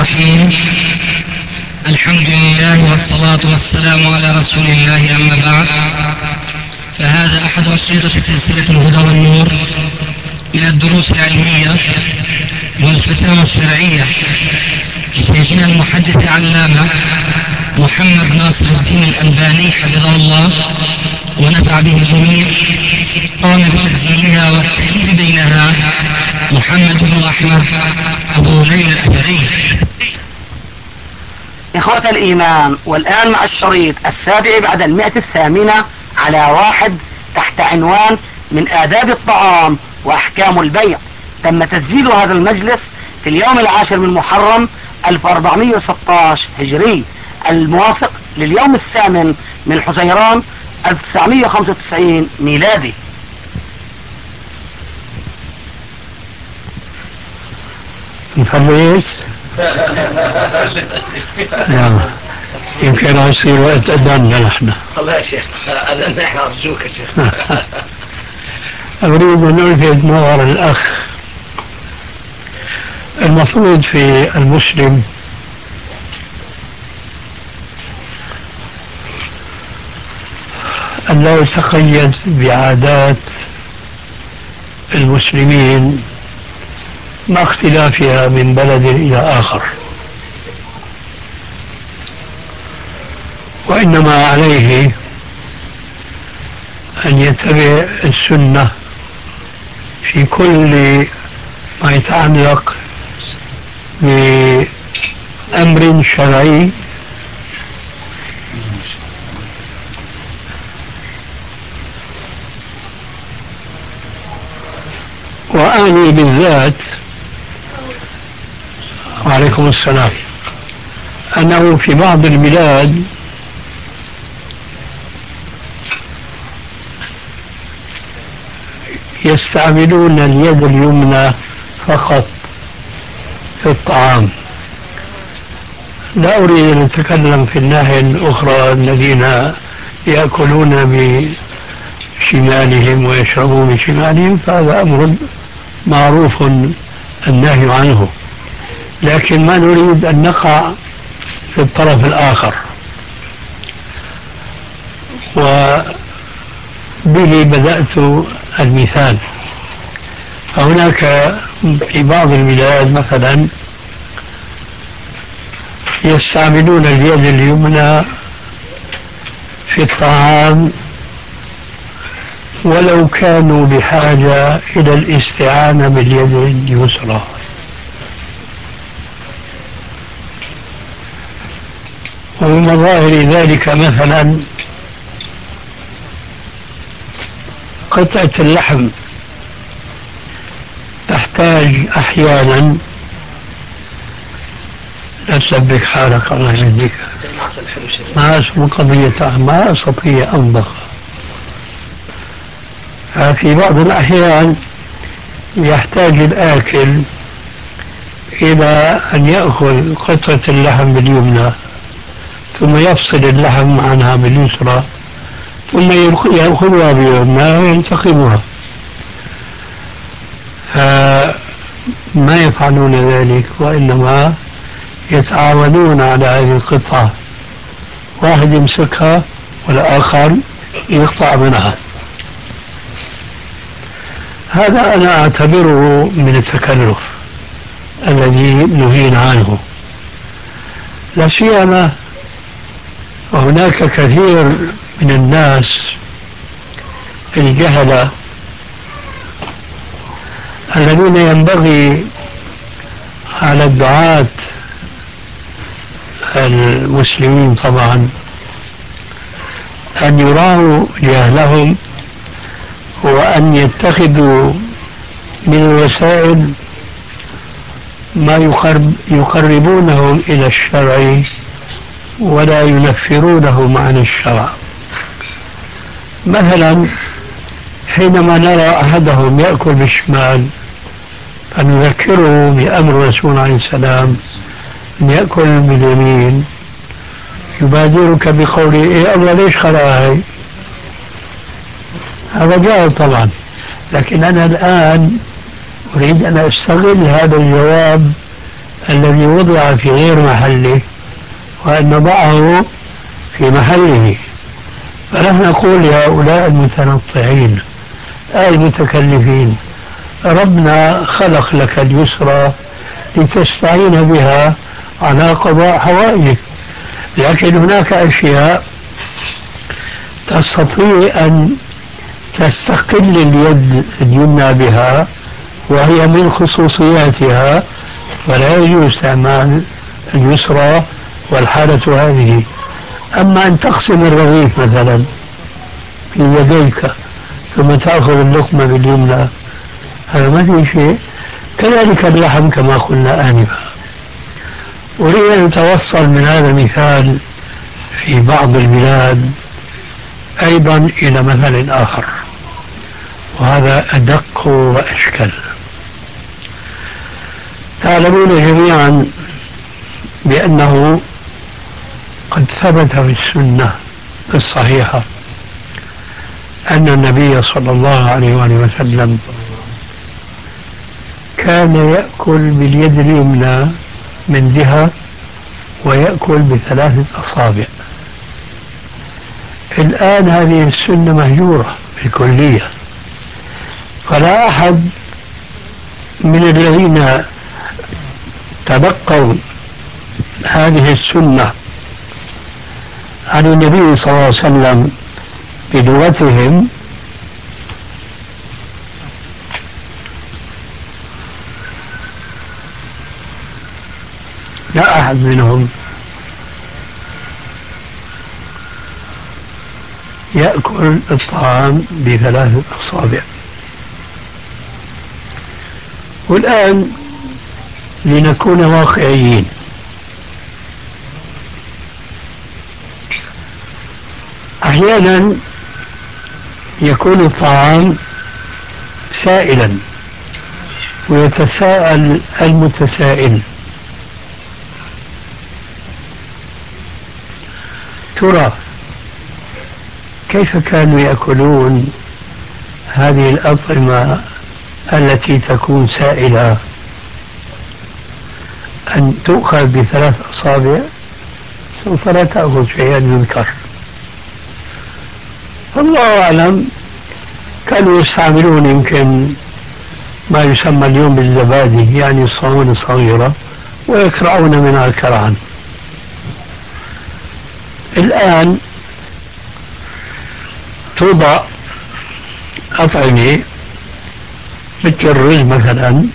الرحيم. الحمد لله والصلاة والسلام على رسول الله، أما بعد، فهذا أحد أشرطة سلسلة الهدى والنور من الدروس العلمية والفتاوى الشرعية لشيخنا المحدث العلامة محمد ناصر الدين الألباني حفظه الله ونفع به الجميع. قام بتسجيلها والتأليف بينها محمد بن أحمد أبو ليلى الأثري. إخوة الإيمان، والآن مع الشريط السابع بعد 108 على 1 تحت عنوان من آداب الطعام وأحكام البيع. تم تسجيل هذا المجلس في اليوم 10 من محرم 1416 هجري، الموافق لليوم 8 من حزيران 1995 ميلادي. نفلس يمكن يصير وقت أذنا نحن. الله يا شيخ، أذنا احنا أرجوك يا شيخ. أريد أن ألفت نظر الأخ. المفروض في المسلم أن لا يتقيد بعادات المسلمين مع اختلافها من بلد إلى آخر، وإنما عليه أن يتبع السنة في كل ما يتعلق بأمر شرعي وأعني بالذات، وعليكم السلام، أنه في بعض البلاد يستعملون اليد اليمنى فقط في الطعام. لا أريد أن أتكلم في الناحية الأخرى الذين يأكلون بشمالهم ويشربون بشمالهم، فهذا أمر معروف النهي عنه، لكن ما نريد أن نقع في الطرف الآخر، وبه بدأت المثال. فهناك في بعض البلاد مثلا يستعملون اليد اليمنى في الطعام ولو كانوا بحاجة إلى الاستعانة باليد اليسرى. ومن مظاهر ذلك مثلا قطعة اللحم تحتاج أحيانا، لا تسبك حالك الله يهديك، ما اسمه قضية، ما أستطيع أنضغ. في بعض الأحيان يحتاج الآكل إلى أن يأخذ قطعة اللحم باليمنى ثم يفصل اللحم عنها باليسرى ثم يأخذها باليمنى ويلتقمها. ما يفعلون ذلك، وإنما يتعاونون على هذه القطعة، واحد يمسكها والآخر يقطع منها. هذا أنا أعتبره من التكلف الذي نهينا عنه، لا سيما وهناك كثير من الناس الجهلة الذين ينبغي على الدعاة المسلمين طبعا أن يراعوا جهلهم وأن يتخذوا من الوسائل ما يقربونهم إلى الشرع ولا ينفرونهم عن الشرع. مثلا حينما نرى أحدهم يأكل بالشمال فنذكره بأمر الرسول عليه السلام أن يأكل باليمين، يبادرك بقوله إيه الله ليش خلقها؟ هذا جاهل طبعا، لكن أنا الآن أريد أن أستغل هذا الجواب الذي وضع في غير محله وأن نضعه في محله. فنحن نقول لهؤلاء المتنطعين المتكلفين ربنا خلق لك اليسرى لتستعين بها على قضاء حوائجك، لكن هناك أشياء تستطيع أن تستقل اليد اليمنى بها وهي من خصوصياتها، فلا يجوز استعمال اليسرى والحالة هذه. أما أن تقسم الرغيف مثلا في يديك ثم تأخذ اللقمة باليمنى هذا ما في شيء. كذلك اللحم كما قلنا آنفا. أريد أن أتوصل من هذا المثال في بعض البلاد أيضا إلى مثل آخر، وهذا أدق وأشكل. تعلمون جميعا بأنه قد ثبت في السنة الصحيحة أن النبي صلى الله عليه وآله وسلم كان يأكل باليد اليمنى من جهة ويأكل بثلاثة أصابع. الآن هذه السنة مهجورة بالكلية، فلا أحد من الذين تلقوا هذه السنة عن النبي صلى الله عليه وسلم بلغتهم لا أحد منهم يأكل الطعام بثلاثة أصابع. والآن لنكون واقعيين، أحيانا يكون الطعام سائلا ويتساءل المتسائل ترى كيف كانوا يأكلون هذه الأطعمة التي تكون سائلة أن تؤخذ بثلاث أصابع سوف لا تأخذ شيئا يذكر. الله أعلم كانوا يستعملون يمكن ما يسمى اليوم بالزبادي، يعني الصواني الصغيرة، ويكرعون منها الكرعان. الآن توضع أطعمة مثل الرز مثلا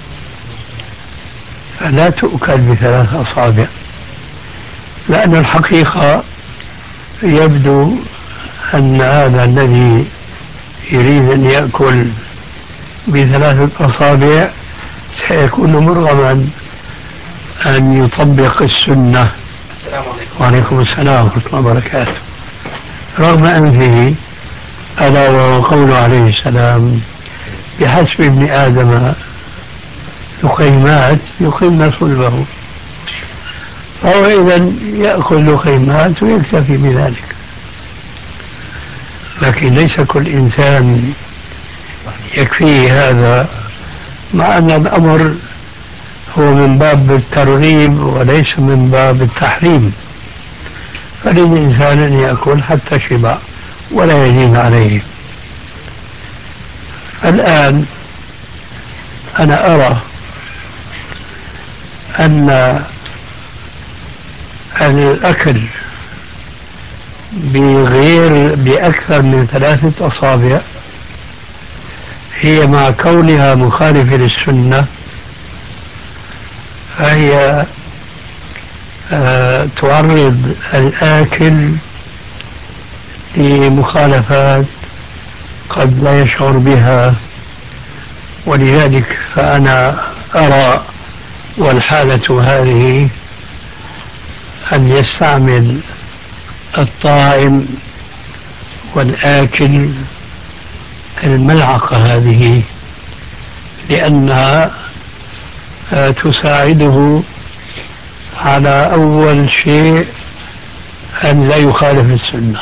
فلا تؤكل بثلاث أصابع، لأن الحقيقة يبدو أن هذا الذي يريد أن يأكل بثلاثة أصابع سيكون مرغما أن يطبق السنة. السلام عليكم. وعليكم السلام ورحمة الله وبركاته. رغم أنفه ألا وهو قوله عليه السلام بحسب ابن آدم لقيمات يقمن صلبه، فهو إذا يأكل لقيمات ويكتفي بذلك. لكن ليس كل إنسان يكفيه هذا، مع أن الأمر هو من باب الترغيب وليس من باب التحريم، فللإنسان أن يأكل حتى شبع ولا يزيد عليه. الآن أنا أرى أن الأكل بأكثر من ثلاثة أصابع هي مع كونها مخالفة للسنة فهي تعرض الآكل لمخالفات قد لا يشعر بها. ولذلك فأنا أرى والحالة هذه أن يستعمل الطائم والآكل الملعقة هذه، لأنها تساعده على أول شيء أن لا يخالف السنة.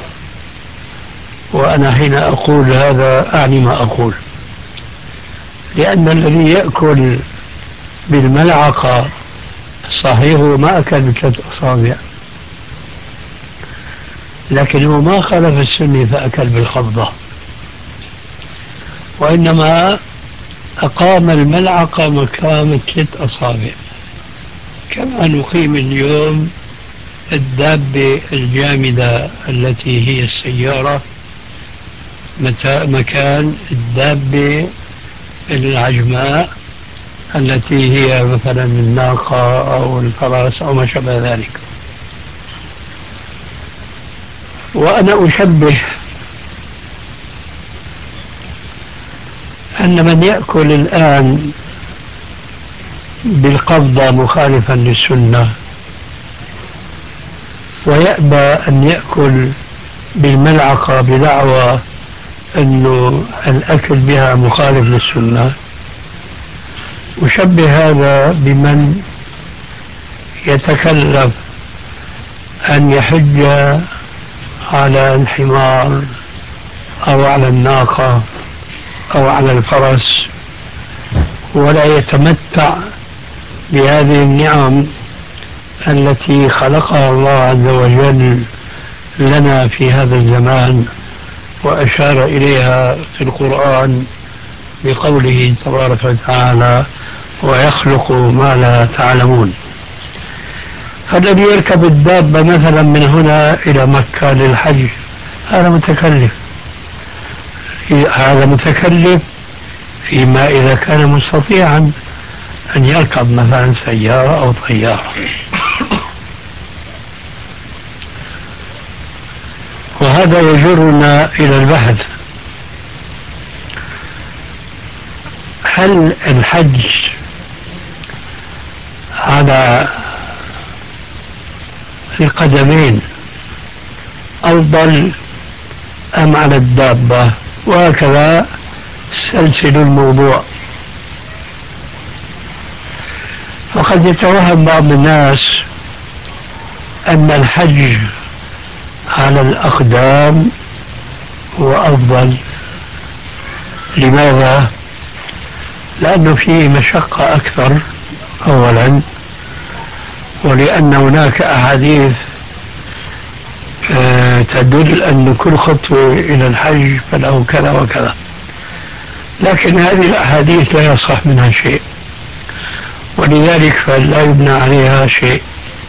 وأنا حين أقول هذا أعني ما أقول، لأن الذي يأكل بالملعقة صحيح هو ما أكل ب3 أصابع، لكن هو ما خالف السنة فأكل بالقبضة، وإنما أقام الملعقة مكان 3 أصابع، كما نقيم اليوم الدابة الجامدة التي هي السيارة مكان الدابة العجماء التي هي مثلا الناقة أو الفرس أو ما شابه ذلك. وأنا أشبه أن من يأكل الآن بالقبضة مخالفا للسنة ويأبى أن يأكل بالملعقة بدعوى أنه الأكل بها مخالف للسنة، أشبه هذا بمن يتكلف أن يحج على الحمار أو على الناقة أو على الفرس ولا يتمتع بهذه النعم التي خلقها الله عز وجل لنا في هذا الزمان، وأشار إليها في القرآن بقوله تبارك وتعالى: ويخلق ما لا تعلمون. فالذي يركب الدابة مثلا من هنا إلى مكة للحج هذا متكلف، هذا متكلف فيما إذا كان مستطيعا أن يركب مثلا سيارة أو طيارة. وهذا يجرنا إلى البحث: هل الحج على القدمين أفضل أم على الدابة؟ وهكذا سلسل الموضوع. فقد يتوهم بعض الناس أن الحج على الأقدام هو أفضل. لماذا؟ لأنه فيه مشقة أكثر أولا، ولأن هناك أحاديث تدل أن كل خطوة إلى الحج فله كذا وكذا، لكن هذه الأحاديث لا يصح منها شيء، ولذلك فلا يبنى عليها شيء.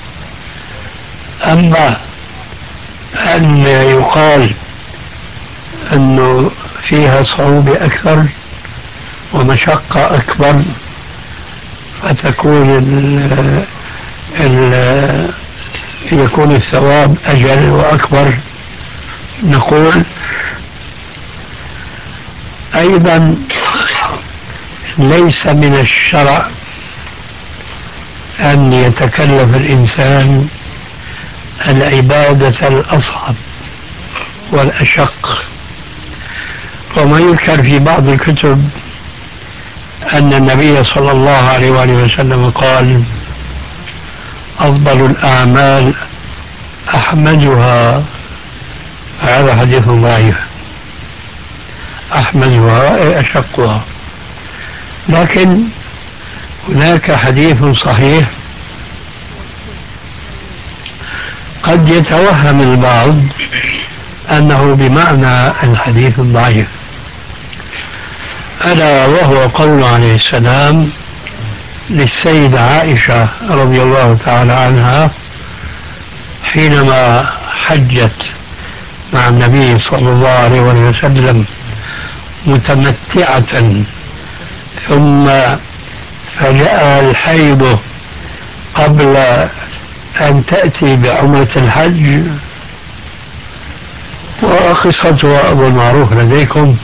أما أن يقال أنه فيها صعوبة أكثر ومشقة أكبر فتكون يكون الثواب أجل وأكبر، نقول أيضا ليس من الشرع أن يتكلف الإنسان العبادة الأصعب والأشق. وما يذكر في بعض الكتب أن النبي صلى الله عليه وآله وسلم قال: أفضل الأعمال أحمدها. هذا حديث ضعيف، أحمدها أي أشقها. لكن هناك حديث صحيح قد يتوهم البعض أنه بمعنى الحديث الضعيف، ألا وهو قول عليه السلام للسيدة عائشة رضي الله تعالى عنها حينما حجت مع النبي صلى الله عليه وسلم متمتعة ثم فجاء الحيض قبل أن تأتي بعمرة الحج، وقصتها أبو المعروف لديكم.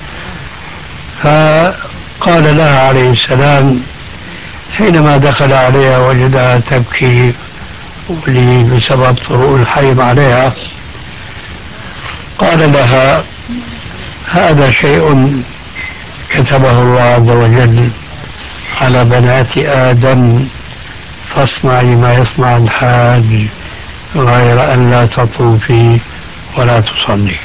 فقال لها عليه السلام حينما دخل عليها وجدها تبكي بسبب طروء الحيض عليها، قال لها: هذا شيء كتبه الله عز وجل على بنات آدم، فاصنعي ما يصنع الحاج غير أن لا تطوفي ولا تصلي.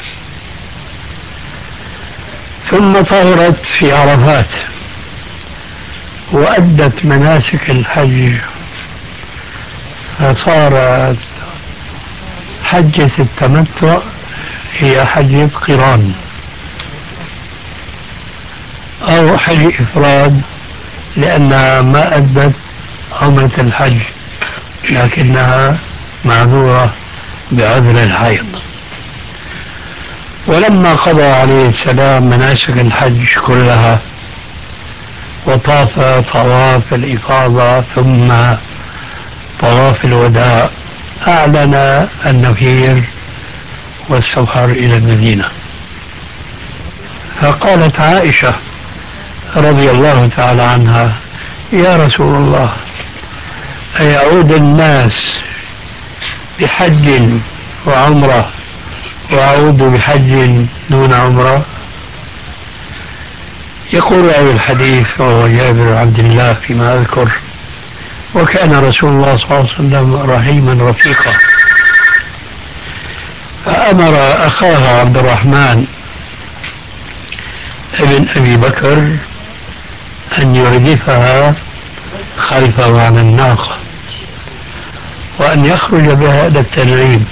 ثم طهرت في عرفات وأدت مناسك الحج فصارت حجة التمتع هي حجة قران أو حج إفراد، لأنها ما أدت عمرة الحج لكنها معذورة بعذر الحيض. ولما قضى عليه السلام مناسك الحج كلها وطاف طواف الإفاضة ثم طواف الوداع، أعلن النفير والسفر إلى المدينة. فقالت عائشة رضي الله تعالى عنها: يا رسول الله، أيعود الناس بحج وعمرة وأعود بحج دون عمرة؟ يقول راوي الحديث وهو جابر بن عبد الله فيما أذكر: وكان رسول الله صلى الله عليه وسلم رحيما رفيقا، فأمر أخاه عبد الرحمن ابن أبي بكر أن يردفها خلفه على الناقة وأن يخرج بها إلى التنعيم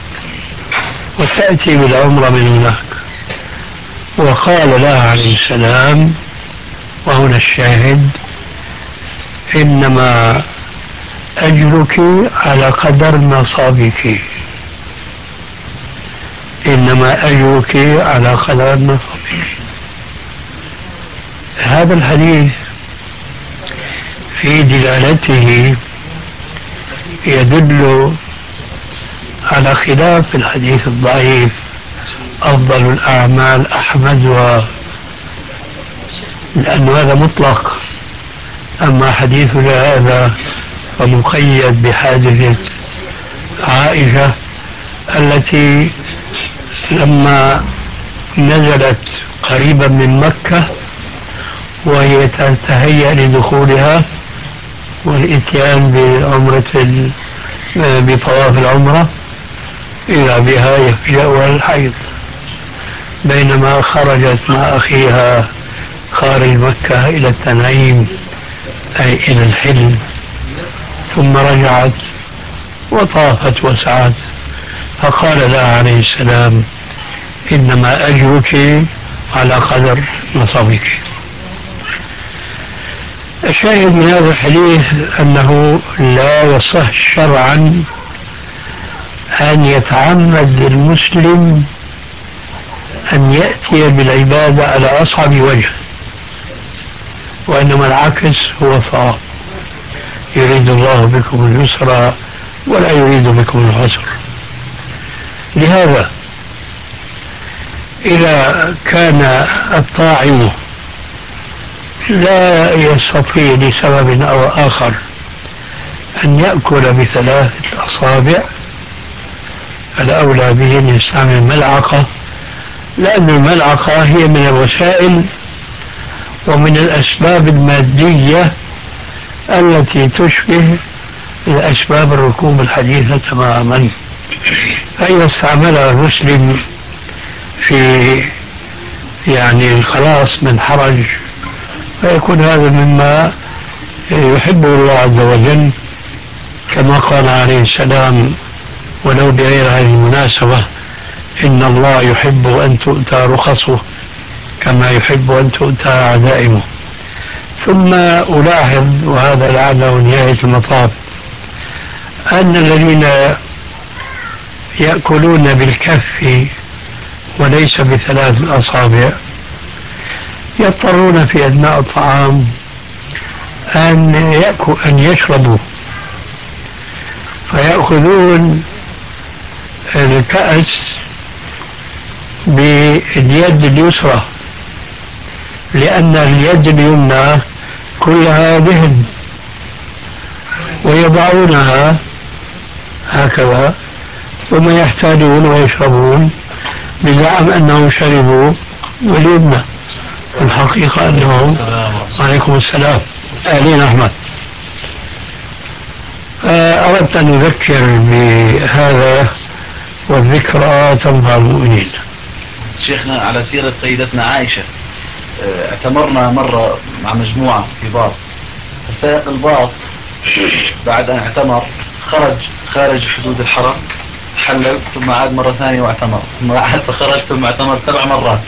وتأتي بالعمرة من هناك. وقال لها عليه السلام، وهنا الشاهد: إنما أجرك على قدر نصابك، إنما أجرك على قدر نصابك. هذا الحديث في دلالته يدل على خلاف الحديث الضعيف: أفضل الأعمال أحمد، لأن هذا مطلق. أما حديث هذا فمقيد بحادثة عائشة التي لما نزلت قريبا من مكة وهي تتهيأ لدخولها والإتيان بطواف العمرة، إذا بها يفجأها الحيض بينما خرجت مع أخيها خارج مكة إلى التنعيم أي إلى الحل، ثم رجعت وطافت وسعت، فقال لها عليه السلام: إنما أجرك على قدر نصبك. الشاهد من هذا الحديث أنه لا يصح شرعا أن يتعمد المسلم أن يأتي بالعبادة على أصعب وجه، وإنما العكس هو صواب: يريد الله بكم اليسر ولا يريد بكم العسر. لهذا إذا كان الطاعم لا يستطيع لسبب أو آخر أن يأكل ب3 أصابع، الأولى به أن يستعمل ملعقة، لأن الملعقة هي من الوسائل ومن الأسباب المادية التي تشبه الأسباب الركوب الحديثة تماما. فإذا استعملها المسلم في الخلاص من حرج، فيكون هذا مما يحبه الله عز وجل، كما قال عليه السلام ولو بغير هذه المناسبة: إن الله يحب أن تؤتى رخصه كما يحب أن تؤتى عزائمه. ثم ألاحظ، وهذا لعله نهاية المطاف، أن الذين يأكلون بالكف وليس ب3 أصابع يضطرون في أثناء الطعام أن يشربوا، فيأخذون الكأس باليد اليسرى، لأن اليد اليمنى كلها دهن، ويضعونها هكذا ثم يحتاجون ويشربون بزعم أنهم شربوا باليمنى، الحقيقة أنهم عليكم السلام أهلين أحمد. أردت أن أذكر بهذا، والذكرى تنفع المؤمنين. شيخنا، على سيرة سيدتنا عائشة، اعتمرنا مرة مع مجموعة في باص، فسائق الباص بعد أن اعتمر خرج خارج حدود الحرم، حلل ثم عاد مرة ثانية واعتمر، ثم عاد فخرج ثم اعتمر 7 مرات.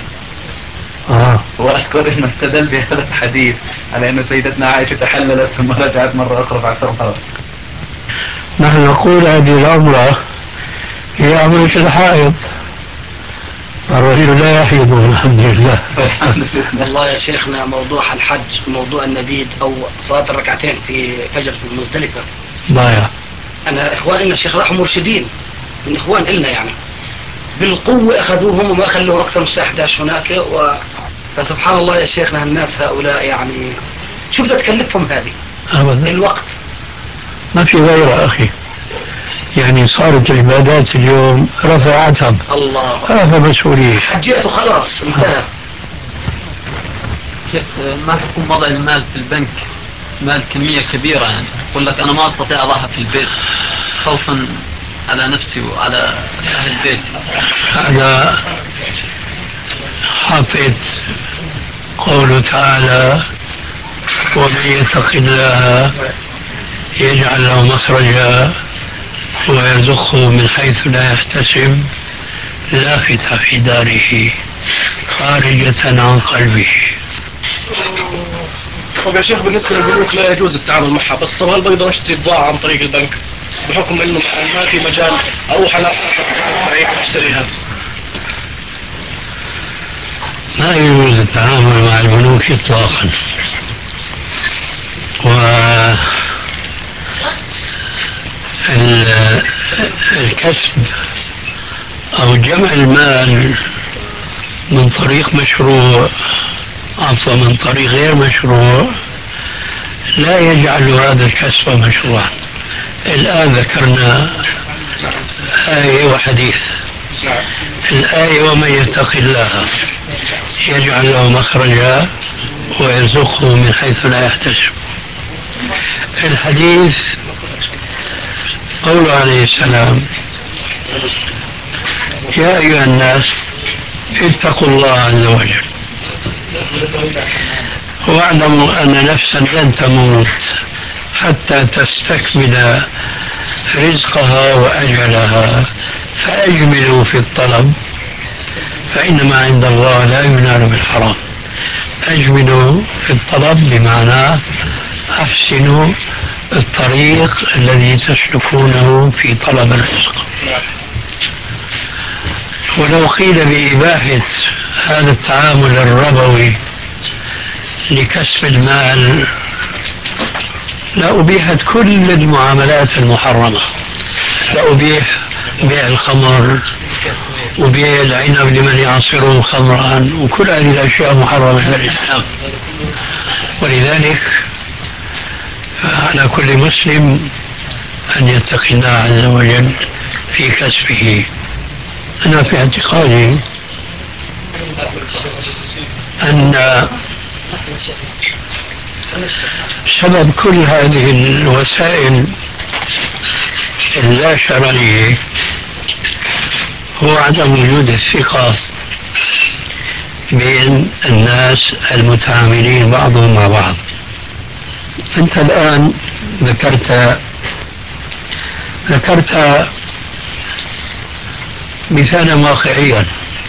وأذكر أنه استدل بهذا الحديث على أن سيدتنا عائشة تحللت ثم رجعت مرة أخرى بعد 3 مرات. نحن نقول هذه العمرة هي عمرة الحائض، الرجل لا يحيض الحمد لله. والله يا شيخنا موضوع الحج وموضوع النبيذ أو صلاة الركعتين في فجر في مزدلفة ضايع. أنا إخواننا الشيخ راحوا مرشدين من إخوان إلنا يعني بالقوة أخذوهم وما خلوهم أكثر من الساعة 11 هناك فسبحان الله يا شيخنا الناس هؤلاء يعني شو بدها تكلفهم هذه أبدا الوقت ما في غيره أخي، يعني صارت العبادات اليوم رفع عتب، الله رفع مسؤولية، حجيته خلاص انتهى. كيف ما حكم وضع المال في البنك، مال كمية كبيرة يعني يقول لك أنا ما أستطيع أضعها في البيت خوفا على نفسي وعلى أهل بيتي؟ هذا حافظ قوله تعالى ومن يتق الله يجعل له مخرجا ويرزقه من حيث لا يحتسب لافتة في داره خارجة عن قلبه. طب يا شيخ بالنسبة للبنوك لا يجوز التعامل معها، بس طب هل بقدر اشتري بضاعة عن طريق البنك بحكم انه ما في مجال اروح انا اشتريها؟ ما يجوز التعامل مع البنوك اطلاقا، والكسب او جمع المال من طريق مشروع عفوا من طريق غير مشروع لا يجعل هذا الكسب مشروعا. الآن ذكرنا آية وحديث. الآية ومن يتق الله يجعل له مخرجا ويرزقه من حيث لا يحتسب. الحديث قوله عليه السلام يا أيها الناس اتقوا الله عز وجل واعلموا أن نفسا لن تموت حتى تستكمل رزقها وأجلها فأجملوا في الطلب فإنما عند الله لا ينال بالحرام. أجملوا في الطلب بمعنى أحسنوا الطريق الذي تسلكونه في طلب الرزق. ولو قيل بإباحة هذا التعامل الربوي لكسب المال لأبيحت كل المعاملات المحرمة، لأبيح بيع الخمر وبيع العنب لمن يعصره خمرا وكل هذه الأشياء محرمة في الإسلام. ولذلك على كل مسلم أن يتقي الله عز وجل في كسبه. أنا في اعتقادي أن سبب كل هذه الوسائل اللا شرعية هو عدم وجود الثقة بين الناس المتعاملين بعضهم مع بعض. أنت الآن ذكرت مثالا واقعيا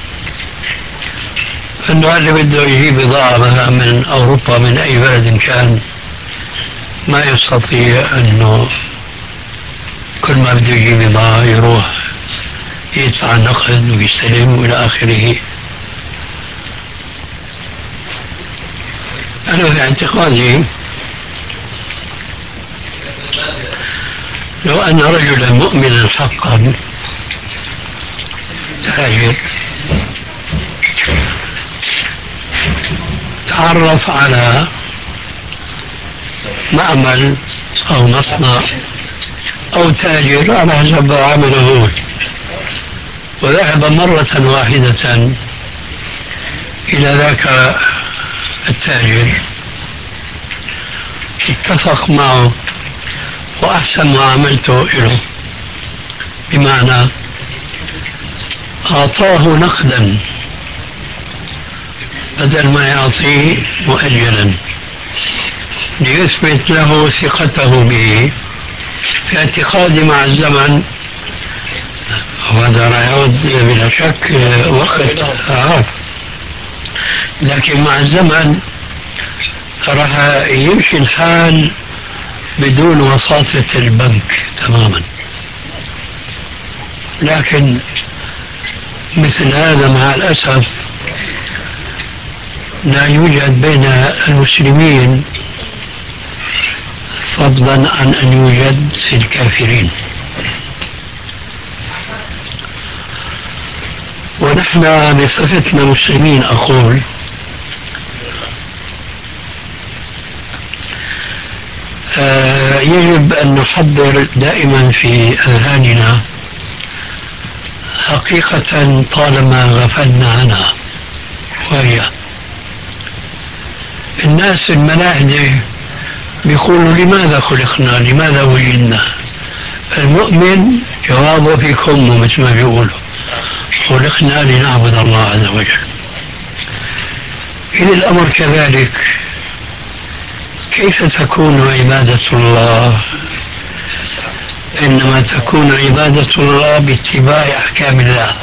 أنه اللي بده يجيب بضاعة مثلا من أوروبا من أي بلد كان ما يستطيع أنه كل ما بده يجيب بضاعة يروح يدفع النقد ويستلم وإلى آخره. أنا في اعتقادي لو أن رجلا مؤمنا حقا تاجر تعرف على معمل أو مصنع أو تاجر على حسب عمله وذهب مرة واحدة إلى ذاك التاجر اتفق معه وأحسن معاملته له، بمعنى أعطاه نقدا بدل ما يعطيه مؤجلا ليثبت له ثقته به في اعتقادي مع الزمن، وهذا يعود بلا شك وقت لكن مع الزمن راح يمشي الحال بدون وساطة البنك تماما. لكن مثل هذا مع الأسف لا يوجد بين المسلمين، فضلا عن أن يوجد في الكافرين. ونحن بصفتنا مسلمين أقول يجب أن نحضر دائما في أذهاننا حقيقة طالما غفلنا عنها، وهي الناس الملاحدة بيقولوا لماذا خلقنا، لماذا وجدنا؟ المؤمن جوابه في كمه مثل ما بيقولوا، خلقنا لنعبد الله عز وجل. إن الأمر كذلك كيف تكون عبادة الله؟ إنما تكون عبادة الله باتباع أحكام الله.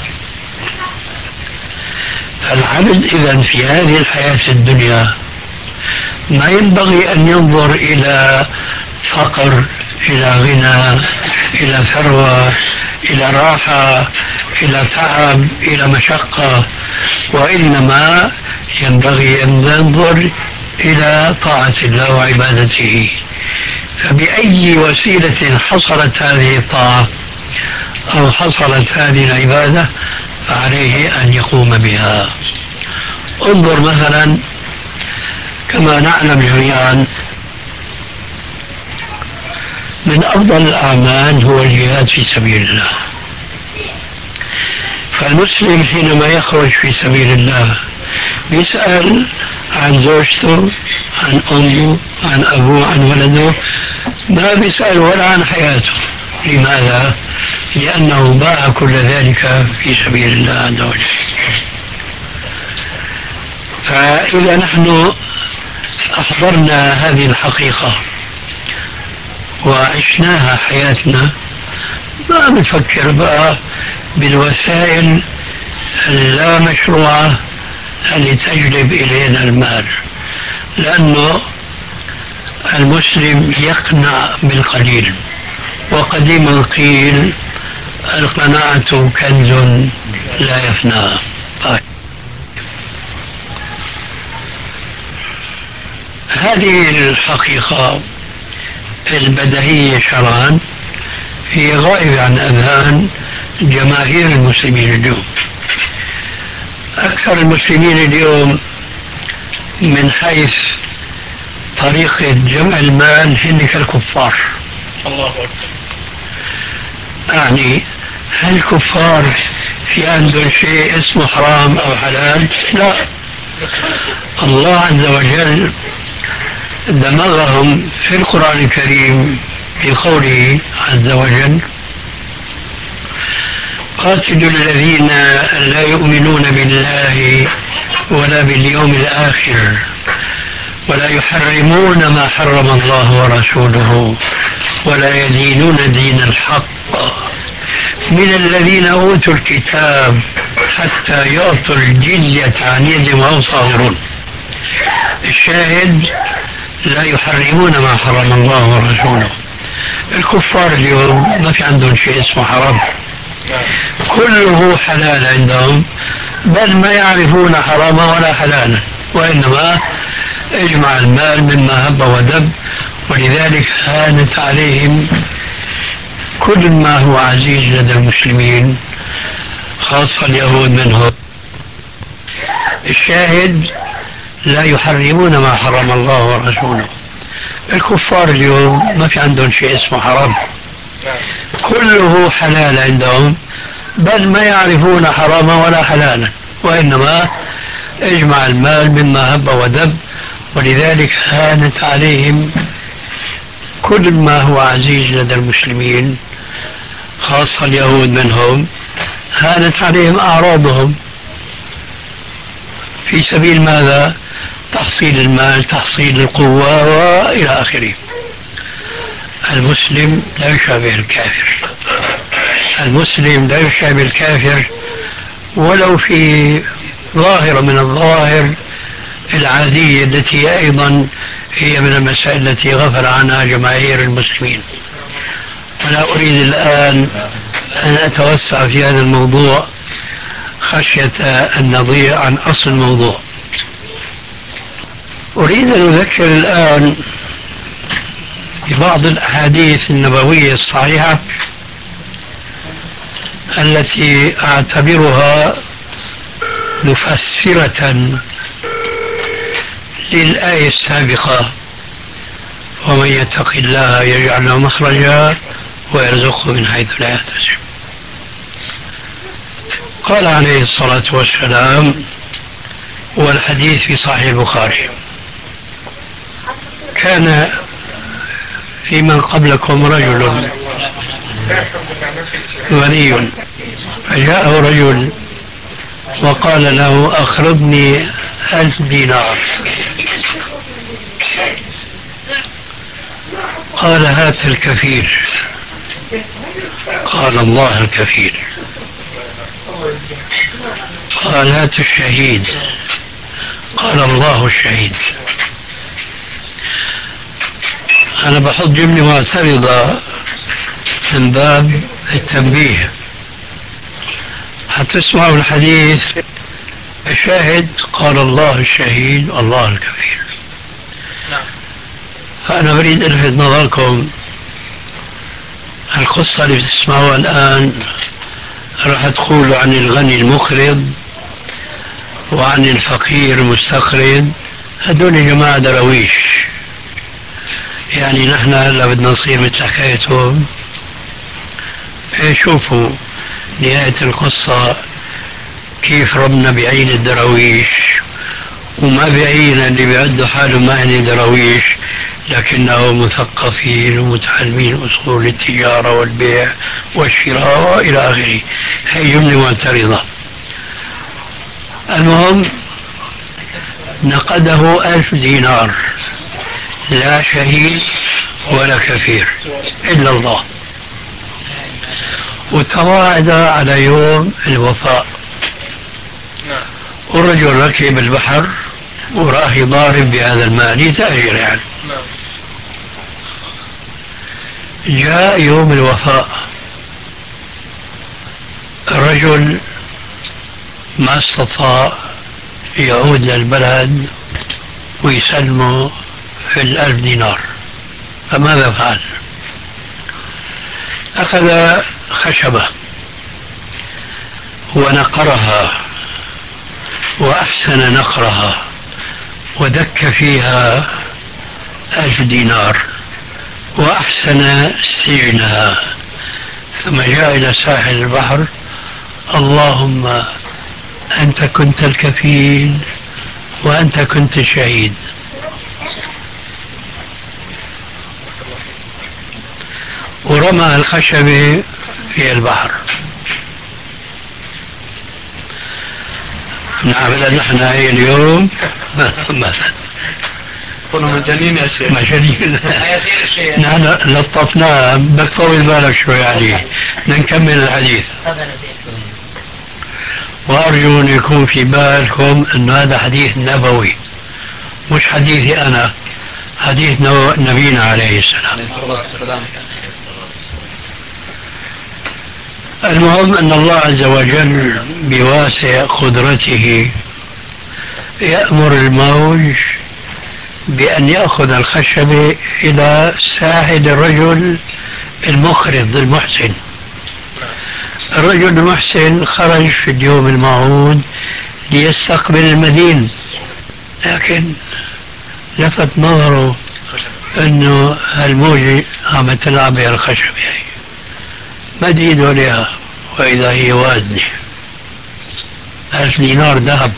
العبد إذن في هذه الحياة الدنيا ما ينبغي أن ينظر إلى فقر، إلى غنى، إلى ثروة، إلى راحة، إلى تعب، إلى مشقة، وإنما ينبغي أن ننظر إلى طاعة الله وعبادته. فبأي وسيلة حصلت هذه الطاعة أو حصلت هذه العبادة فعليه أن يقوم بها. انظر مثلا كما نعلم جميعا من أفضل الأعمال هو الجهاد في سبيل الله. فالمسلم حينما يخرج في سبيل الله بيسأل عن زوجته، عن أمه، عن أبوه، عن ولده، ما بيسأل ولا عن حياته. لماذا؟ لأنه باع كل ذلك في سبيل الله عز وجل. فإذا نحن أحضرنا هذه الحقيقة وعشناها حياتنا ما بنفكر بقى بالوسائل اللا مشروعة اللي تجلب إلينا المال، لأنه المسلم يقنع بالقليل، وقديما قيل القناعة كنز لا يفنى. هذه الحقيقة البديهية شرعا هي غائبة عن أذهان جماهير المسلمين اليوم. أكثر المسلمين اليوم من حيث طريقة جمع المال هن كالكفار. الله أكبر. يعني هل الكفار في عندهم شيء اسمه حرام أو حلال؟ لا. الله عز وجل دمغهم في القرآن الكريم بقوله عز وجل: قاتلوا الذين لا يؤمنون بالله ولا باليوم الآخر ولا يحرمون ما حرم الله ورسوله ولا يدينون دين الحق من الذين أوتوا الكتاب حتى يعطوا الجزية عن يد وهم صاغرون. الشاهد لا يحرمون ما حرم الله ورسوله. الكفار اليوم ما في عندهم شيء اسمه حرام، كله حلال عندهم، بل ما يعرفون حراما ولا حلالا، وإنما اجمع المال مما هب ودب. ولذلك هانت عليهم كل ما هو عزيز لدى المسلمين، خاصة اليهود منهم. الشاهد لا يحرمون ما حرم الله ورسوله. الكفار اليوم ما في عندهم شيء اسمه حرام، كله حلال عندهم، بل ما يعرفون حراما ولا حلالا، وإنما اجمع المال مما هب ودب. ولذلك هانت عليهم كل ما هو عزيز لدى المسلمين، خاصة اليهود منهم. هانت عليهم أعراضهم في سبيل ماذا؟ تحصيل المال، تحصيل القوة، وإلى آخره. المسلم لا يشابه الكافر. المسلم لا يشابه الكافر ولو في ظاهرة من الظواهر العادية التي أيضا هي من المسائل التي غفل عنها جماهير المسلمين. أنا أريد الآن أن أتوسع في هذا الموضوع خشية أن نضيع عن أصل الموضوع. أريد أن أذكر الآن ببعض الأحاديث النبوية الصحيحة التي أعتبرها مفسرة للآية السابقة: ومن يتق الله يجعل له مخرجا ويرزقه من حيث لا يحتسب. قال عليه الصلاة والسلام، والحديث في صحيح البخاري: كان في من قبلكم رجل غني فجاءه رجل وقال له: أقرضني 1000 دينار. قال: هات الكفيل. قال: الله الكفيل. قال: هات الشهيد. قال: الله الشهيد. أنا بحط جملة معترضة من باب التنبيه. حتسمعوا الحديث الشاهد: قال الله الشهيد الله الكفيل. فأنا أريد ألفت نظركم، القصة اللي بتسمعوها الآن راح تقولوا عن الغني المقرض وعن الفقير المستقرض، هدول جماعة درويش، يعني نحن هلا بدنا نصير مثل حكايتهم. شوفوا نهاية القصة كيف ربنا بعين الدرويش، وما بعين اللي بيعدوا حالهم ما هن درويش لكنه مثقفين ومتعلمين أصول التجارة والبيع والشراء وإلى آخره. هي جملة معترضة. المهم نقده 1000 دينار، لا شهيد ولا كفير إلا الله، وتواعد على يوم الوفاء. والرجل ركب البحر وراح يضارب بهذا المال يتاجر يعني. جاء يوم الوفاء، الرجل ما استطاع يعود للبلد ويسلمه في 1000 دينار، فماذا فعل؟ أخذ خشبة ونقرها وأحسن نقرها ودك فيها 1000 دينار وأحسن سجنها، ثم جاء إلى ساحل البحر: اللهم أنت كنت الكفيل وأنت كنت الشهيد. ورمى الخشبة في البحر. نعمل نحن هاي اليوم مثلا كنا مجانين يا شيخ. مجانين. نحن لطفناه، بدك طول بالك شوي عليه. نكمل الحديث. وأرجو أن يكون في بالكم أن هذا حديث نبوي، مش حديثي أنا، حديث نبينا عليه السلام. المهم أن الله عز وجل بواسع قدرته يأمر الموج بأن يأخذ الخشبة إلى ساحل الرجل المقرض المحسن. الرجل المحسن خرج في اليوم الموعود ليستقبل المدين، لكن لفت نظره أنه الموجة عم تلعب بها الخشبة، مد ايده عليها وإذا هي وازنة 1000 دينار ذهب.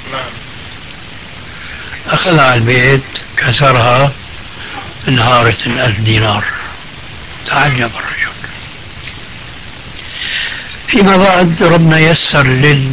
أخذها على البيت كسرها، انهارت 1000 دينار. تعجب الرجل. فيما بعد ربنا يسر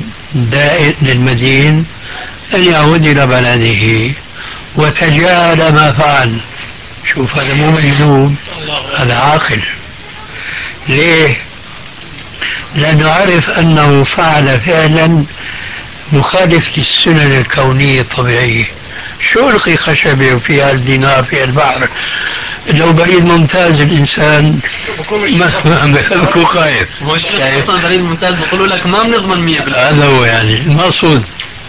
للمدين أن يعود إلى بلده وتجاهل ما فعل. شوف هذا مو مجنون، هذا عاقل. ليه؟ لأنه عرف أنه فعل فعلا مخالف للسنن الكونية الطبيعية. شو ألقي خشبة وفيها الدينار فيها البحر؟ لو بريد ممتاز الإنسان ما بكون خايف. هو الشيخ أصلا بريد ممتاز بيقولوا لك ما بنضمن 100%. هذا هو يعني المقصود.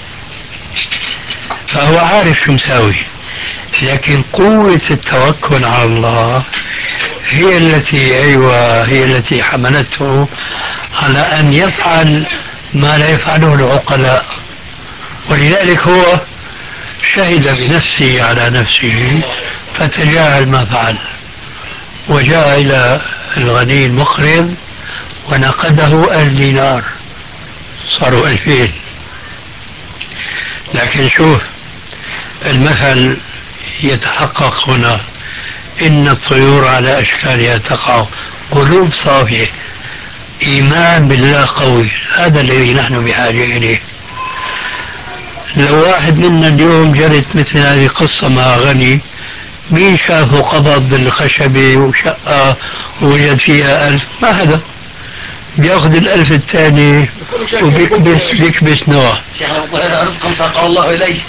فهو عارف شو مساوي، لكن قوة التوكل على الله هي التي حملته على أن يفعل ما لا يفعله العقلاء. ولذلك هو شهد بنفسه على نفسه فتجاهل ما فعل، وجاء إلى الغني المقرض ونقده 1000 دينار، صاروا 2000. لكن شوف المثل يتحقق هنا: إن الطيور على أشكالها تقع. قلوب صافية، إيمان بالله قوي، هذا الذي نحن بحاجة إليه. لو واحد منا اليوم جرت مثل هذه القصة مع غني، مين شافه قبض بالخشبة وشقة ووجد فيها 1000؟ ما هذا بياخذ 1000 الثاني وبيكبس نوع. هذا رزق ساقه الله إليه.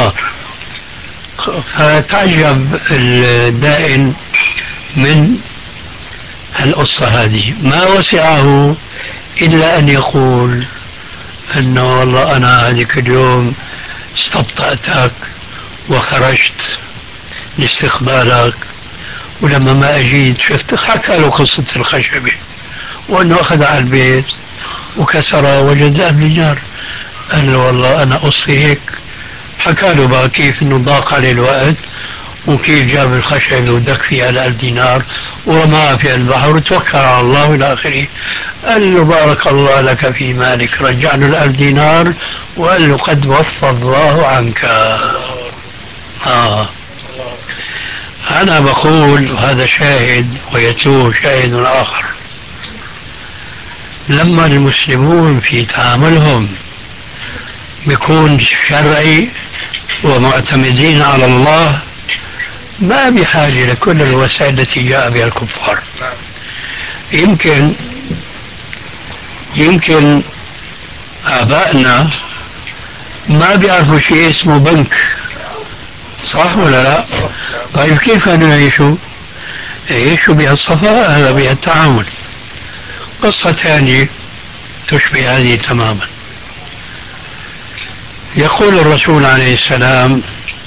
فتعجب الدائن من القصة هذه، ما وسعه إلا أن يقول أنه والله أنا هذيك اليوم استبطأتك وخرجت لاستقبالك، ولما ما أجيت شفت. حكى له قصة الخشبة وأنه أخذ على البيت وكسره وجد 1000 دينار. قال له والله أنا قصتي هيك. حكى له بقى كيف أنه ضاق عليه الوقت وكيف جاب الخشب ودك فيها 1000 دينار ورماها في البحر وتوكل على الله إلى آخره. قال له بارك الله لك في مالك، رجع له 1000 دينار وقال له قد وفى الله عنك. أنا بقول هذا شاهد ويتوه شاهد آخر. لما المسلمون في تعاملهم بيكون شرعي ومعتمدين على الله، ما بحاجة لكل الوسائل التي جاء بها الكفار. يمكن آبائنا ما بيعرفوا شيء اسمه بنك، صح ولا لا؟ طيب كيف كانوا يعيشوا بهالصفاء هذا، بهالتعامل؟ قصة ثانية تشبه هذه تماما. يقول الرسول عليه السلام: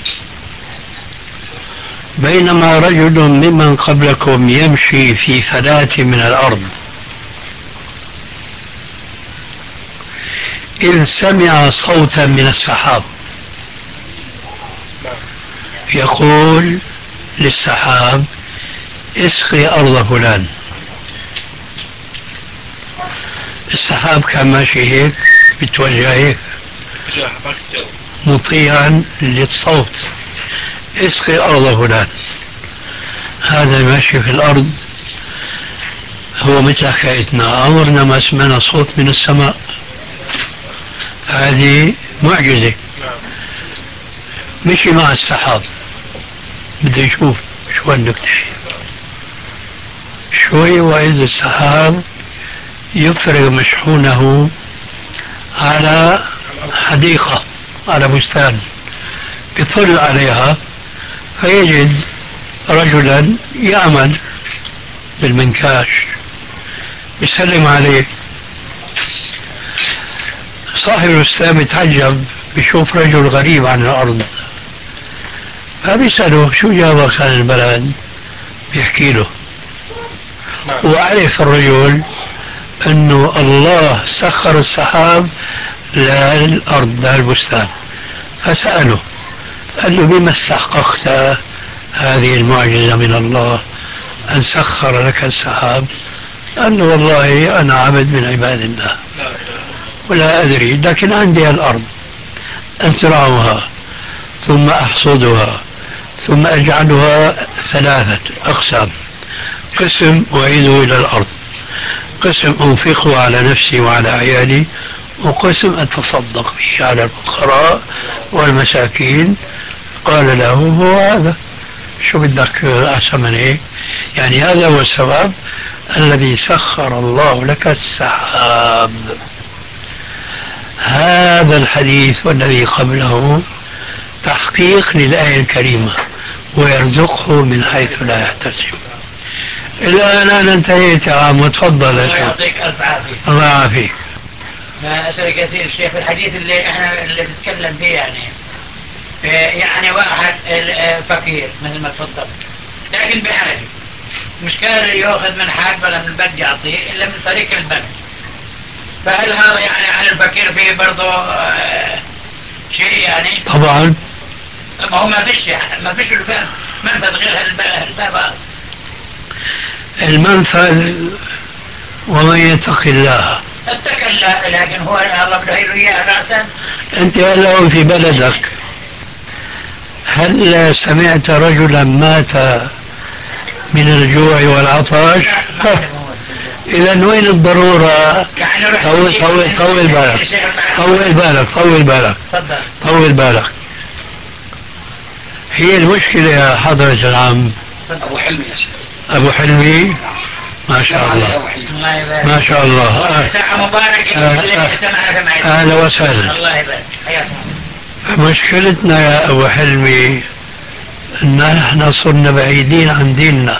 بينما رجل ممن قبلكم يمشي في فلاة من الأرض إذ سمع صوتا من السحاب يقول للسحاب: اسقي أرض فلان. السحاب كان ماشي هيك بتوجه هيك مطيعا للصوت: اسقي أرض فلان. هذا ماشي في الأرض هو مثل حكايتنا، عمرنا ما سمعنا صوت من السماء. هذه معجزة. مشي مع السحاب، بده يشوف شو النكتة. شوي وإذا السحاب يفرغ مشحونه على حديقة، على بستان، يطل عليها فيجد رجلا يعمل بالمنكاش، يسلم عليه. صاحب البستان يتعجب، بيشوف رجل غريب عن الأرض، فبيسأله: شو جابك عن البلد؟ بيحكي له. وعرف الرجل أنه الله سخر السحاب للأرض للبستان. فسأله، قال له: بما استحققت هذه المعجزة من الله أن سخر لك السحاب؟ قال له: والله أنا عبد من عباد الله ولا أدري، لكن عندي الأرض أزرعها ثم أحصدها ثم أجعلها 3 أقسام: قسم أعيده إلى الأرض، قسم أنفقه على نفسي وعلى عيالي، وقسم أتصدق به على الفقراء والمساكين. قال له: هو هذا. شو بدك أحسن من هيك؟ يعني هذا هو السبب الذي سخر الله لك السحاب. هذا الحديث والذي قبله تحقيق للآية الكريمة، ويرزقه من حيث لا يحتسب. الآن أنا انتهيت يا عم، وتفضل يا الله شيخ. يعطيك ألف عافية. الله يعافيك. ما أسأل كثير الشيخ الحديث اللي بنتكلم فيه يعني واحد فقير مثل ما تفضل، لكن بحاجة، مش كان يأخذ من حد ولا من البنك يعطيه إلا من طريق البنك. فهل هذا يعني على الفقير فيه برضه شيء يعني؟ طبعا. ما هو ما فيش منفذ غير الباب. المنفذ ومن يتق الله. اتق الله، لكن هو الله بده إياه رأسا. أنت هلا في بلدك، هل سمعت رجلا مات من الجوع والعطش؟ إذا وين الضرورة؟ طول بالك. هي المشكلة يا حضرة العم أبو حلمي يا شيخ. أبو حلمي، ما شاء الله ما شاء الله. ساعة مباركة. أهلا وسهلا. الله يبارك حياتكم. مشكلتنا يا أبو حلمي أن نحن صرنا بعيدين عن ديننا.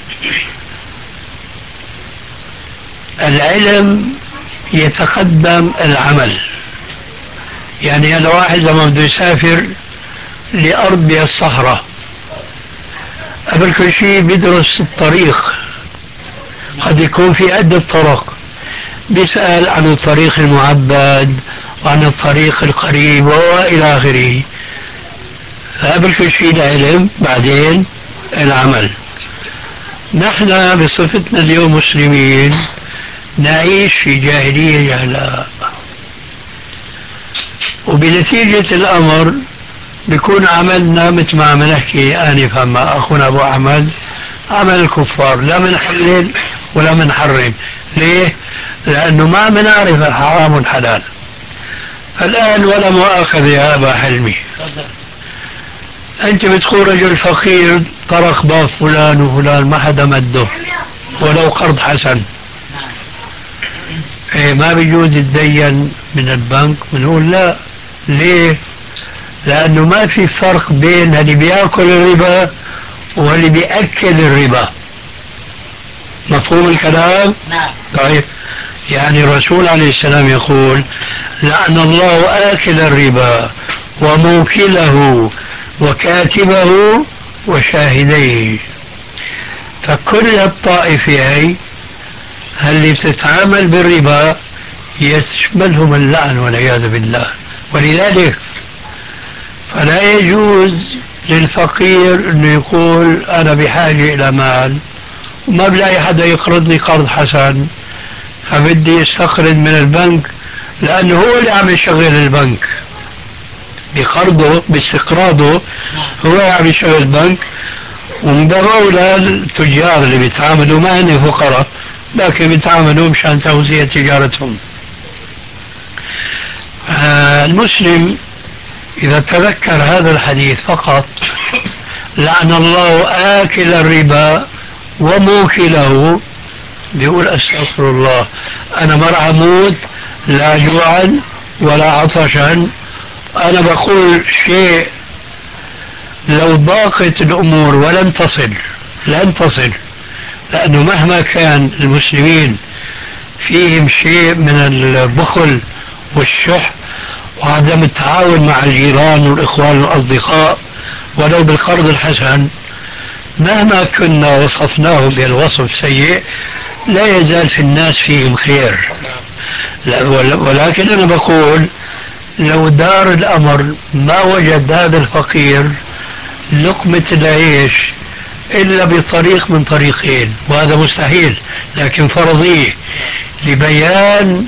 العلم يتقدم العمل. يعني أنا واحد لما بده يسافر لأرض الصحراء، قبل كل شيء بيدرس الطريق، قد يكون في عدة طرق، بيسأل عن الطريق المعبد وعن الطريق القريب وإلى آخره. فقبل كل شيء العلم، بعدين العمل. نحن بصفتنا اليوم مسلمين نعيش في جاهلية جهلاء، وبنتيجة الأمر بيكون عملنا مثل ما عم نحكي آنفا مع أخونا أبو أحمد، عمل الكفار، لا منحلل ولا منحرم. ليه؟ لأنه ما بنعرف الحرام والحلال. الآن ولا مؤاخذة يا أبا حلمي، أنت بتقول رجل فقير طرق باب فلان وفلان ما حدا مده ولو قرض حسن، إيه ما بيجوز يتدين من البنك؟ بنقول لا. ليه؟ لأنه ما في فرق بين اللي بيأكل الربا واللي بيأكل الربا. مفهوم الكلام؟ نعم. طيب، يعني الرسول عليه السلام يقول: لعن الله آكل الربا وموكله وكاتبه وشاهديه. فكل الطائفين اللي بتتعامل بالربا يشملهم اللعن والعياذ بالله. ولذلك فلا يجوز للفقير انه يقول انا بحاجة الى مال وما بلاقي حدا يقرضني قرض حسن فبدي يستقرض من البنك، لانه هو اللي عم يشغل البنك بقرضه باستقراضه، هو عم يشغل البنك. ومن باب اولى التجار اللي بيتعاملوا ما هن فقراء، لكن بيتعاملوا مشان توزيع تجارتهم. المسلم إذا تذكر هذا الحديث فقط: لعن الله آكل الربا وموكله، بيقول استغفر الله، أنا مرة أموت لا جوعا ولا عطشا. أنا بقول شيء لو ضاقت الأمور ولن تصل، لأنه مهما كان المسلمين فيهم شيء من البخل والشح وعدم التعاون مع الجيران والإخوان والأصدقاء ولو بالقرض الحسن، مهما كنا وصفناهم بالوصف السيء لا يزال في الناس فيهم خير. ولكن أنا بقول لو دار الأمر ما وجد هذا الفقير لقمة العيش إلا بطريق من طريقين، وهذا مستحيل لكن فرضيه لبيان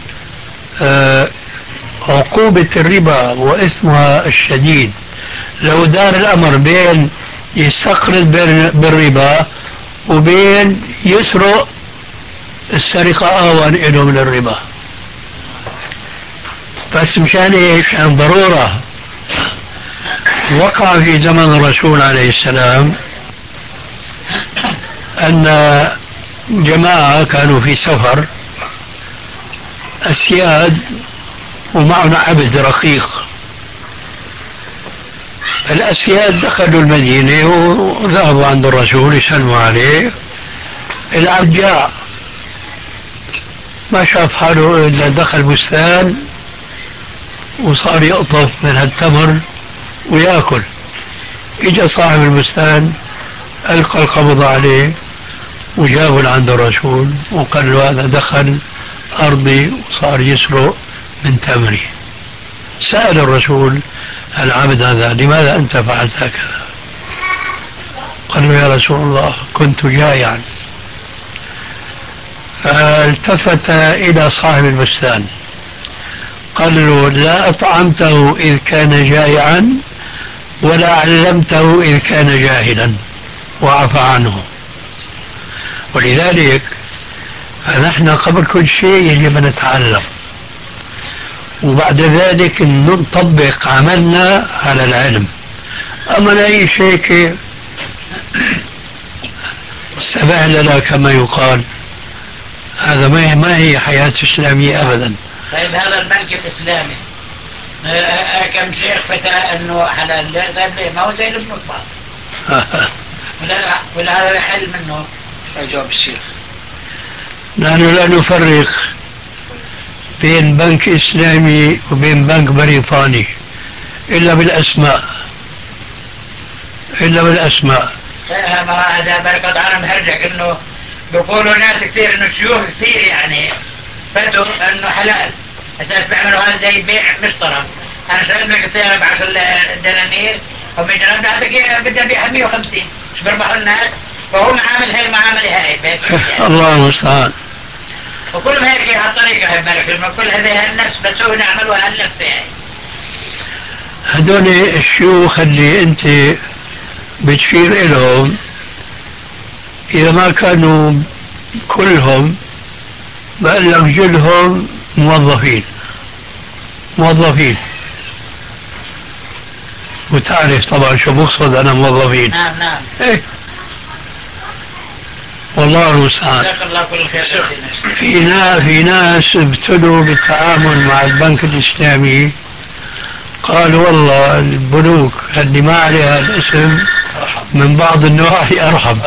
عقوبة الربا وإثمها الشديد. لو دار الأمر بين يستقرض بالربا وبين يسرق، السرقة أهون له من الربا. بس مشان إيش؟ عن ضرورة. وقع في زمن الرسول عليه السلام أن جماعة كانوا في سفر أسياد ومعنا عبد رقيق. الأسياد دخلوا المدينة وذهبوا عند الرسول يسلموا عليه. العبد جاء ما شاف حاله إلا دخل بستان وصار يقطف من هالتمر ويأكل. إجا صاحب البستان ألقى القبض عليه وجابه لعند الرسول وقال له هذا دخل أرضي وصار يسرق من تمري. سأل الرسول العبد هذا لماذا أنت فعلت هكذا؟ قال له يا رسول الله كنت جائعا. فالتفت إلى صاحب البستان قال له لا أطعمته إذ كان جائعا ولا علمته إذ كان جاهلا وعفى عنه. ولذلك فنحن قبل كل شيء يجب أن نتعلم وبعد ذلك نطبق عملنا على العلم. أما أي شيء استبهلنا كما يقال هذا ما هي حياة إسلامية أبدا. طيب هذا البنك الإسلامي كم شيخ فتى أنه حلال طيب ليه ما هو زي المطبخ ولا هذا يحل منه؟ أجاب الشيخ نحن لا نفرق بين بنك إسلامي وبين بنك بريطاني إلا بالأسماء هذا بركض أنا مهرجك إنه بيقولوا ناس كثير إنه شيوخ كثير يعني فتوا إنه حلال أساس بيعملوا هذا زي بيع مشترك. أنا شايف لك السيارة ب10 دنانير ومن جنب هذا بدها بيعها 150 مش بيربحوا الناس وهو معامل هاي المعاملة هاي الله المستعان. وكلهم هيك هالطريقة هاي بالك كل هذه النفس بس هو نعملوا هالنفس هاي. هدول الشيوخ اللي أنت بتشير إلهم إذا ما كانوا كلهم بقول لك جلهم موظفين وتعرف طبعا شو بقصد أنا موظفين. نعم إيه والله المستعان. في ناس ابتلوا بالتعامل مع البنك الإسلامي قالوا والله البنوك اللي ما عليها الاسم من بعض النواحي أرحم.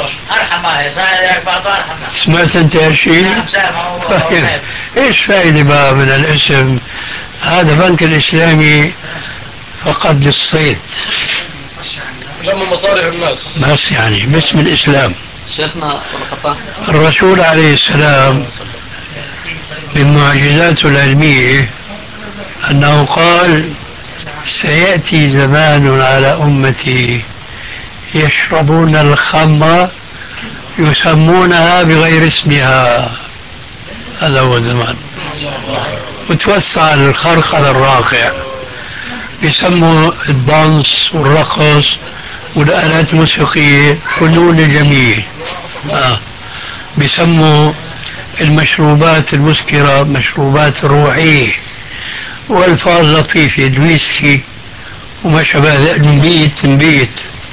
سمعت أنت يا شيء؟ إيش فائدة بقى من الاسم؟ هذا بنك الإسلامي فقط للصيد لما مصالح الناس بس يعني باسم الإسلام. شيخنا الرسول عليه السلام من معجزاته العلمية أنه قال سيأتي زمان على أمتي يشربون الخمر يسمونها بغير اسمها. هذا هو الزمان. وتوسع الخرق على الراقع بيسموا الدانس والرقص والآلات الموسيقية فنون جميل. بيسموا المشروبات المسكرة مشروبات روحية والفاظ لطيفة الويسكي وما شابه ذلك. نبيت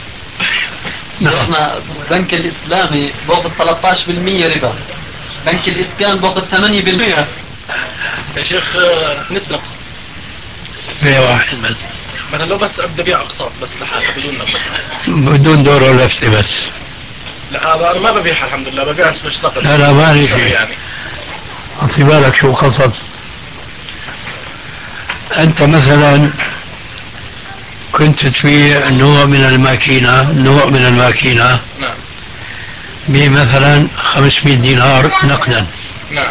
شيخنا البنك الإسلامي باخذ 13% ربا، بنك الإسكان باخذ 8%. يا شيخ نسبة بيع واحد بس مثلا لو بس أبدأ بيع أقساط بس لحالها بدون دور ولا لفتة بس. لا هذا أنا ما ببيعها الحمد لله ببيعها بشتغل. لا ما لي شيء يعني. أعطي بالك شو قصد. أنت مثلا كنت تبيع نوع من الماكينة نعم بمثلا 500 دينار نقدا. نعم.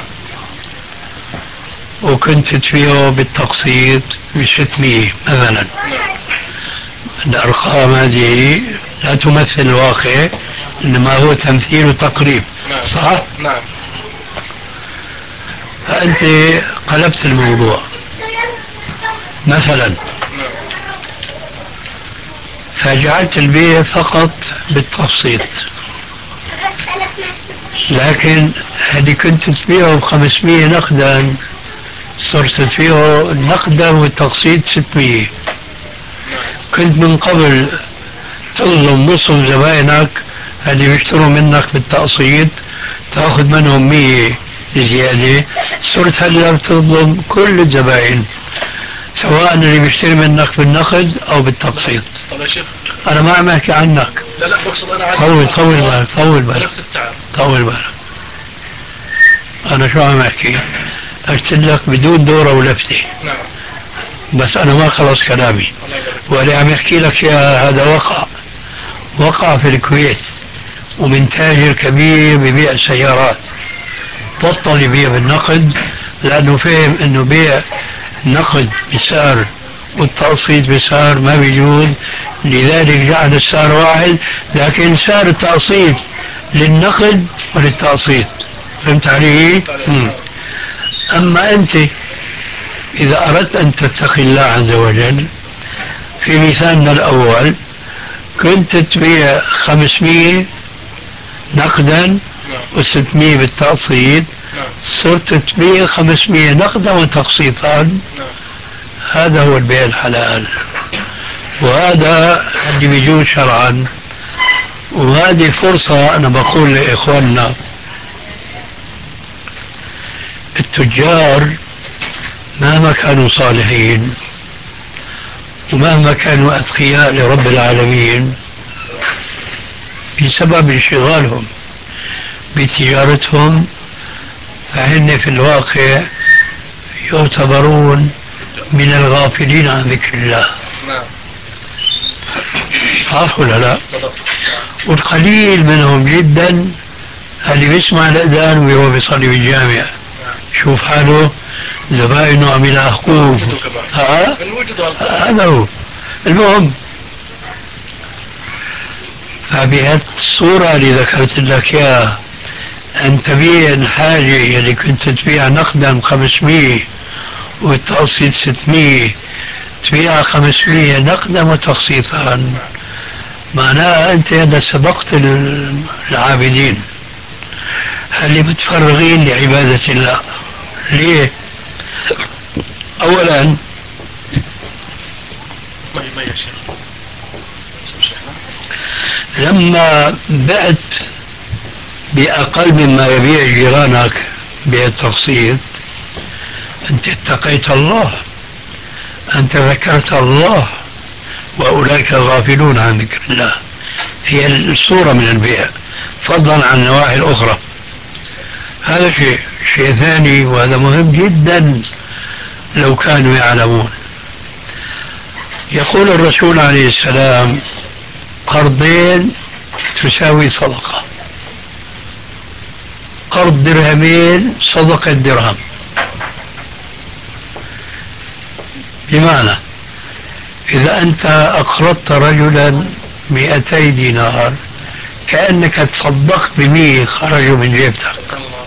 وكنت تبيعه بالتقسيط ب600 مثلا. نعم. الأرقام هذه لا تمثل الواقع إنما هو تمثيل وتقريب. نعم. صح؟ نعم. فأنت قلبت الموضوع مثلا فجعلت البيع فقط بالتقسيط، لكن هذه كنت تبيعه ب500 نقدا صرت تبيعه نقدا والتقسيط 600. كنت من قبل تظلم نصف زبائنك اللي بيشتروا منك بالتقسيط تاخذ منهم 100 زيادة، صرت هلا بتظلم كل الزبائن سواء اللي بيشتري منك بالنقد او بالتقسيط. طب يا شيخ انا ما عم احكي عنك. لا بقصد انا عن طول بالك نفس السعر. طول بالك. انا شو عم احكي؟ قلت لك بدون دورة ولفتة. نعم. بس انا ما خلص كلامي. واللي عم يحكي لك يا هذا وقع في الكويت، ومن تاجر كبير ببيع السيارات بطل يبيع بالنقد لانه فهم انه بيع نقد بسعر والتقسيط بسعر ما بيجوز، لذلك جعل السعر واحد، لكن سعر التقسيط للنقد وللتقسيط. فهمت علي؟ اما انت اذا اردت ان تتقي الله عز وجل، في مثالنا الاول كنت تبيع 500 نقدا و600 بالتقسيط، صرت تبيع 500 نقدا وتقسيطا. هذا هو البيع الحلال، وهذا اللي بيجوز شرعا. وهذه فرصة أنا بقول لإخواننا التجار مهما كانوا صالحين ومهما كانوا أتقياء لرب العالمين، بسبب انشغالهم بتجارتهم فهن في الواقع يعتبرون من الغافلين عن ذكر الله. صح ولا لا؟ والقليل منهم جدا اللي بيسمع الأذان وهو بيصلي بالجامع شوف حاله زبائنه عم يلاحقوه. هذا هو المهم. فبهذه الصورة اللي ذكرت لك يا أن تبيع الحاجة اللي كنت تبيع نقدا 500 والتقسيط 600 تبيع 500 نقدا وتقسيطا، معناها أنت هذا سبقت العابدين اللي متفرغين لعبادة الله. ليه؟ أولا لما بعت بأقل مما يبيع جيرانك بالتقسيط أنت اتقيت الله، أنت ذكرت الله، وأولئك غافلون عن ذكر الله. هي الصورة من البيع فضلا عن النواحي الأخرى. هذا شيء ثاني، وهذا مهم جدا لو كانوا يعلمون. يقول الرسول عليه السلام قرضين تساوي صدقة، قرض درهمين صدقة درهم. بمعنى إذا أنت أقرضت رجلا 200 دينار كأنك تصدقت ب100 خرجوا من جيبتك.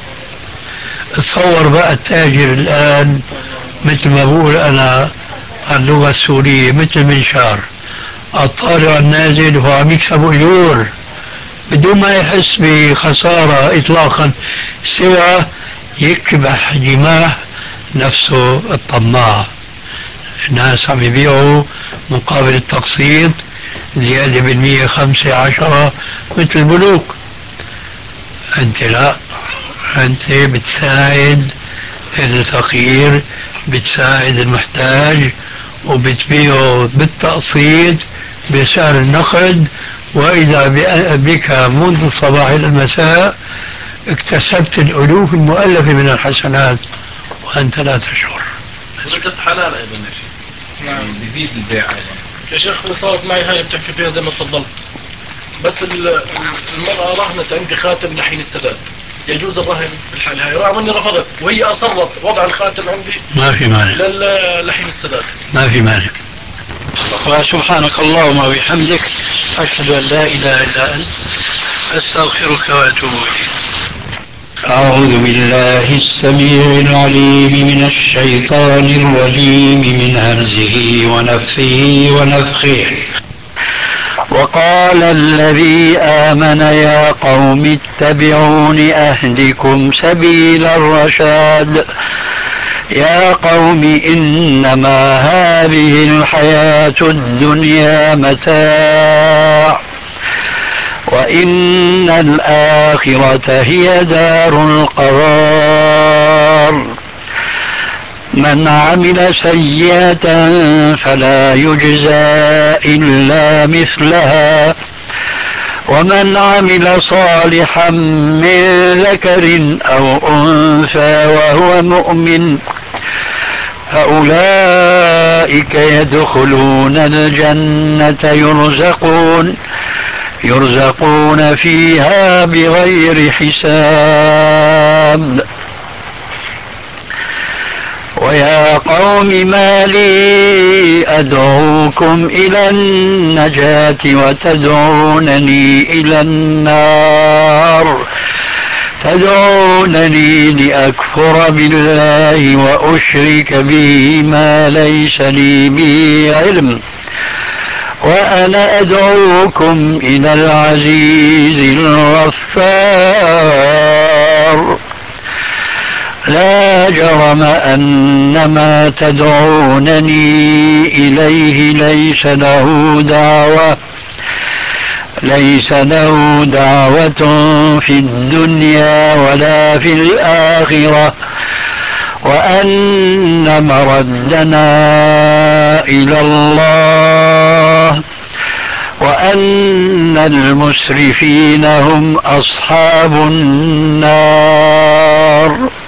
تصور بقى التاجر الآن مثل ما بقول أنا اللغة السورية مثل منشار الطالع النازل وهو عم يكسب أجور بدون ما يحس بخسارة إطلاقا، سوى يكبح جماح نفسه الطماع. الناس عم يبيعوا مقابل التقسيط زيادة بالمية 5 10 مثل البنوك. أنت لا، أنت بتساعد الفقير، بتساعد المحتاج، وبتبيعه بالتقسيط بسعر النقد، وإذا بك منذ الصباح إلى المساء اكتسبت الألوف المؤلفة من الحسنات وأنت لا تشعر. رزق حلال أيضا يا شيخ. نعم. يزيد البيع أيضا. يا شيخ صارت معي هاي بتحكي فيها زي ما تفضلت، بس المرأة رهنت عندي خاتم لحين السداد، يجوز الرهن في الحال هاي؟ رغم اني رفضت وهي اصرت وضع الخاتم عندي ما في مانع لحين السداد. ما في مانع. وسبحانك اللهم وبحمدك أشهد أن لا إله إلا أنت أستغفرك وأتوب إليك. أعوذ بالله السميع العليم من الشيطان الرجيم من همزه ونفثه ونفخه. وقال الذي آمن يا قوم اتبعون أهدكم سبيل الرشاد. يا قوم إنما هذه الحياة الدنيا متاع إن الآخرة هي دار القرار. من عمل سيئة فلا يجزى إلا مثلها ومن عمل صالحا من ذكر أو أنثى وهو مؤمن فأولئك يدخلون الجنة يرزقون فيها بغير حساب. ويا قوم ما لي أدعوكم إلى النجاة وتدعونني إلى النار تدعونني لأكفر بالله وأشرك به ما ليس لي به علم وأنا أدعوكم إلى العزيز الغفار. لا جرم أن ما تدعونني إليه ليس له دعوة في الدنيا ولا في الآخرة وأن مردنا إلى الله وأن المسرفين هم أصحاب النار.